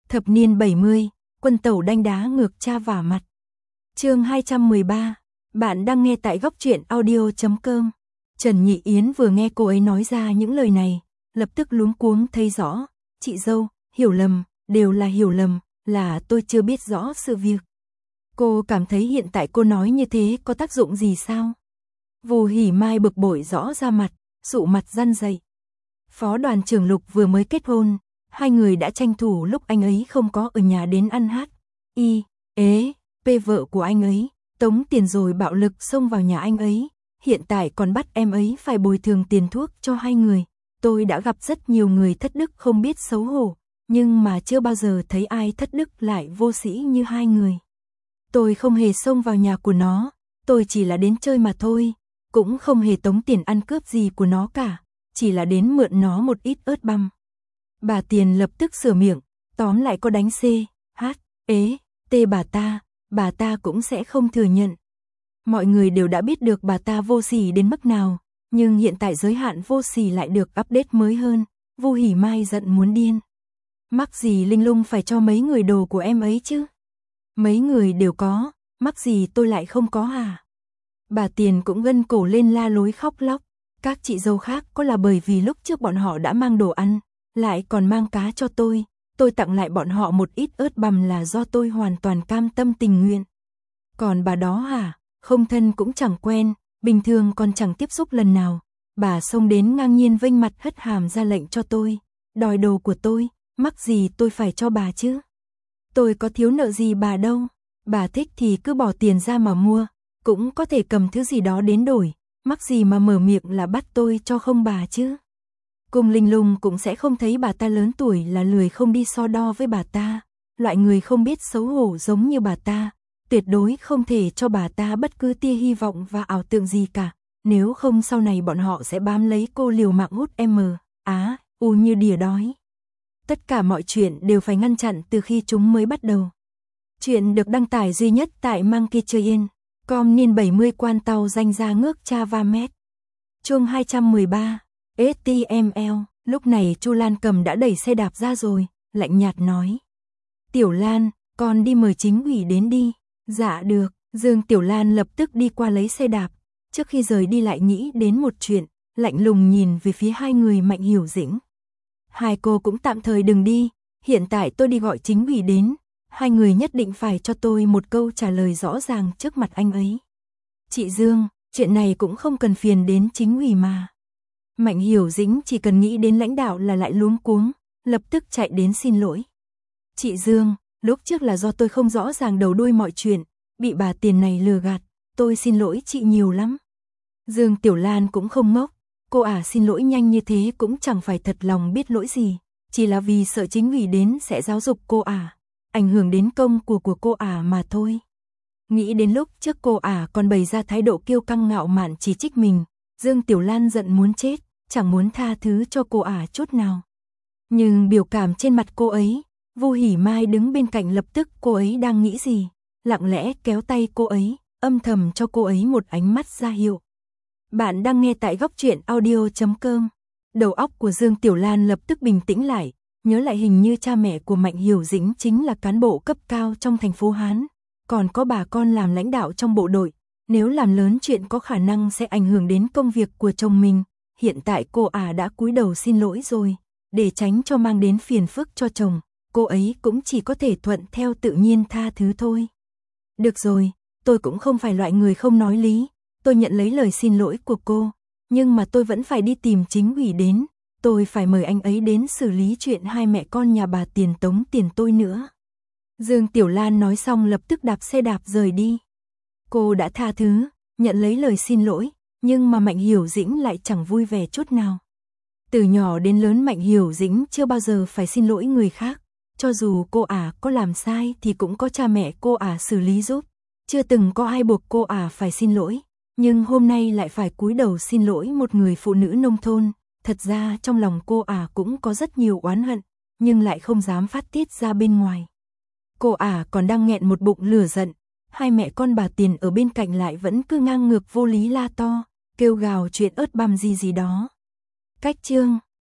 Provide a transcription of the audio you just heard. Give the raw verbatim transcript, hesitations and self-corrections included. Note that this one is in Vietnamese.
Thập niên bảy mươi, quân tẩu đanh đá ngược cha vả mặt. Chương hai trăm mười ba, bạn đang nghe tại góc truyện audio chấm com. Trần Nhị Yến vừa nghe cô ấy nói ra những lời này, lập tức luống cuống thấy rõ, chị dâu, hiểu lầm, đều là hiểu lầm, là tôi chưa biết rõ sự việc. Cô cảm thấy hiện tại cô nói như thế có tác dụng gì sao? Vù Hỉ Mai bực bội rõ ra mặt, sụ mặt răn dậy. Phó đoàn trưởng Lục vừa mới kết hôn, hai người đã tranh thủ lúc anh ấy không có ở nhà đến ăn hát. Y, ế, pê vợ của anh ấy, tống tiền rồi bạo lực xông vào nhà anh ấy, hiện tại còn bắt em ấy phải bồi thường tiền thuốc cho hai người. Tôi đã gặp rất nhiều người thất đức không biết xấu hổ, nhưng mà chưa bao giờ thấy ai thất đức lại vô sĩ như hai người. Tôi không hề xông vào nhà của nó, tôi chỉ là đến chơi mà thôi, cũng không hề tống tiền ăn cướp gì của nó cả, chỉ là đến mượn nó một ít ớt băm. Bà Tiền lập tức sửa miệng, tóm lại có đánh C, H, ế, T bà ta, bà ta cũng sẽ không thừa nhận. Mọi người đều đã biết được bà ta vô sỉ đến mức nào, nhưng hiện tại giới hạn vô sỉ lại được update mới hơn, Vù Hỉ Mai giận muốn điên. Mắc gì Linh Lung phải cho mấy người đồ của em ấy chứ? Mấy người đều có, mắc gì tôi lại không có hả? Bà Tiền cũng gân cổ lên la lối khóc lóc, các chị dâu khác có là bởi vì lúc trước bọn họ đã mang đồ ăn, lại còn mang cá cho tôi, tôi tặng lại bọn họ một ít ớt bằm là do tôi hoàn toàn cam tâm tình nguyện. Còn bà đó hả, không thân cũng chẳng quen, bình thường còn chẳng tiếp xúc lần nào, bà xông đến ngang nhiên vênh mặt hất hàm ra lệnh cho tôi, đòi đồ của tôi, mắc gì tôi phải cho bà chứ? Tôi có thiếu nợ gì bà đâu, bà thích thì cứ bỏ tiền ra mà mua, cũng có thể cầm thứ gì đó đến đổi, mắc gì mà mở miệng là bắt tôi cho không bà chứ? Cùng Linh Lung cũng sẽ không thấy bà ta lớn tuổi là lười không đi so đo với bà ta, loại người không biết xấu hổ giống như bà ta, tuyệt đối không thể cho bà ta bất cứ tia hy vọng và ảo tưởng gì cả, nếu không sau này bọn họ sẽ bám lấy cô liều mạng hút M, á, u như đỉa đói. Tất cả mọi chuyện đều phải ngăn chặn từ khi chúng mới bắt đầu. Chuyện được đăng tải duy nhất tại Monkey Train, com niên bảy mươi quan tàu danh ra ngước cha va mét. Chương hai trăm mười ba, ét tê em lờ, lúc này Chu Lan Cầm đã đẩy xe đạp ra rồi, lạnh nhạt nói. Tiểu Lan, con đi mời chính ủy đến đi. Dạ được, Dương Tiểu Lan lập tức đi qua lấy xe đạp, trước khi rời đi lại nghĩ đến một chuyện, lạnh lùng nhìn về phía hai người Mạnh Hiểu Dĩnh. Hai cô cũng tạm thời đừng đi, hiện tại tôi đi gọi chính ủy đến, hai người nhất định phải cho tôi một câu trả lời rõ ràng trước mặt anh ấy. Chị Dương, chuyện này cũng không cần phiền đến chính ủy mà. Mạnh Hiểu Dĩnh chỉ cần nghĩ đến lãnh đạo là lại luống cuống, lập tức chạy đến xin lỗi. Chị Dương, lúc trước là do tôi không rõ ràng đầu đuôi mọi chuyện, bị bà Tiền này lừa gạt, tôi xin lỗi chị nhiều lắm. Dương Tiểu Lan cũng không ngốc, cô ả xin lỗi nhanh như thế cũng chẳng phải thật lòng biết lỗi gì, chỉ là vì sợ chính ủy đến sẽ giáo dục cô ả, ảnh hưởng đến công của của cô ả mà thôi. Nghĩ đến lúc trước cô ả còn bày ra thái độ kiêu căng ngạo mạn chỉ trích mình, Dương Tiểu Lan giận muốn chết, chẳng muốn tha thứ cho cô ả chút nào. Nhưng biểu cảm trên mặt cô ấy, Vù Hỉ Mai đứng bên cạnh lập tức cô ấy đang nghĩ gì, lặng lẽ kéo tay cô ấy, âm thầm cho cô ấy một ánh mắt ra hiệu. Bạn đang nghe tại góc truyện audio chấm com. Đầu óc của Dương Tiểu Lan lập tức bình tĩnh lại, nhớ lại hình như cha mẹ của Mạnh Hiểu Dĩnh chính là cán bộ cấp cao trong thành phố Hán, còn có bà con làm lãnh đạo trong bộ đội, nếu làm lớn chuyện có khả năng sẽ ảnh hưởng đến công việc của chồng mình. Hiện tại cô ả đã cúi đầu xin lỗi rồi, để tránh cho mang đến phiền phức cho chồng, cô ấy cũng chỉ có thể thuận theo tự nhiên tha thứ thôi. Được rồi, tôi cũng không phải loại người không nói lý, tôi nhận lấy lời xin lỗi của cô, nhưng mà tôi vẫn phải đi tìm chính ủy đến, tôi phải mời anh ấy đến xử lý chuyện hai mẹ con nhà bà Tiền tống tiền tôi nữa. Dương Tiểu Lan nói xong lập tức đạp xe đạp rời đi. Cô đã tha thứ, nhận lấy lời xin lỗi, nhưng mà Mạnh Hiểu Dĩnh lại chẳng vui vẻ chút nào. Từ nhỏ đến lớn Mạnh Hiểu Dĩnh chưa bao giờ phải xin lỗi người khác, cho dù cô ả có làm sai thì cũng có cha mẹ cô ả xử lý giúp, chưa từng có ai buộc cô ả phải xin lỗi, nhưng hôm nay lại phải cúi đầu xin lỗi một người phụ nữ nông thôn, thật ra trong lòng cô ả cũng có rất nhiều oán hận, nhưng lại không dám phát tiết ra bên ngoài. Cô ả còn đang nghẹn một bụng lửa giận, hai mẹ con bà Tiền ở bên cạnh lại vẫn cứ ngang ngược vô lý la to, kêu gào chuyện ớt băm gì gì đó. Cách chương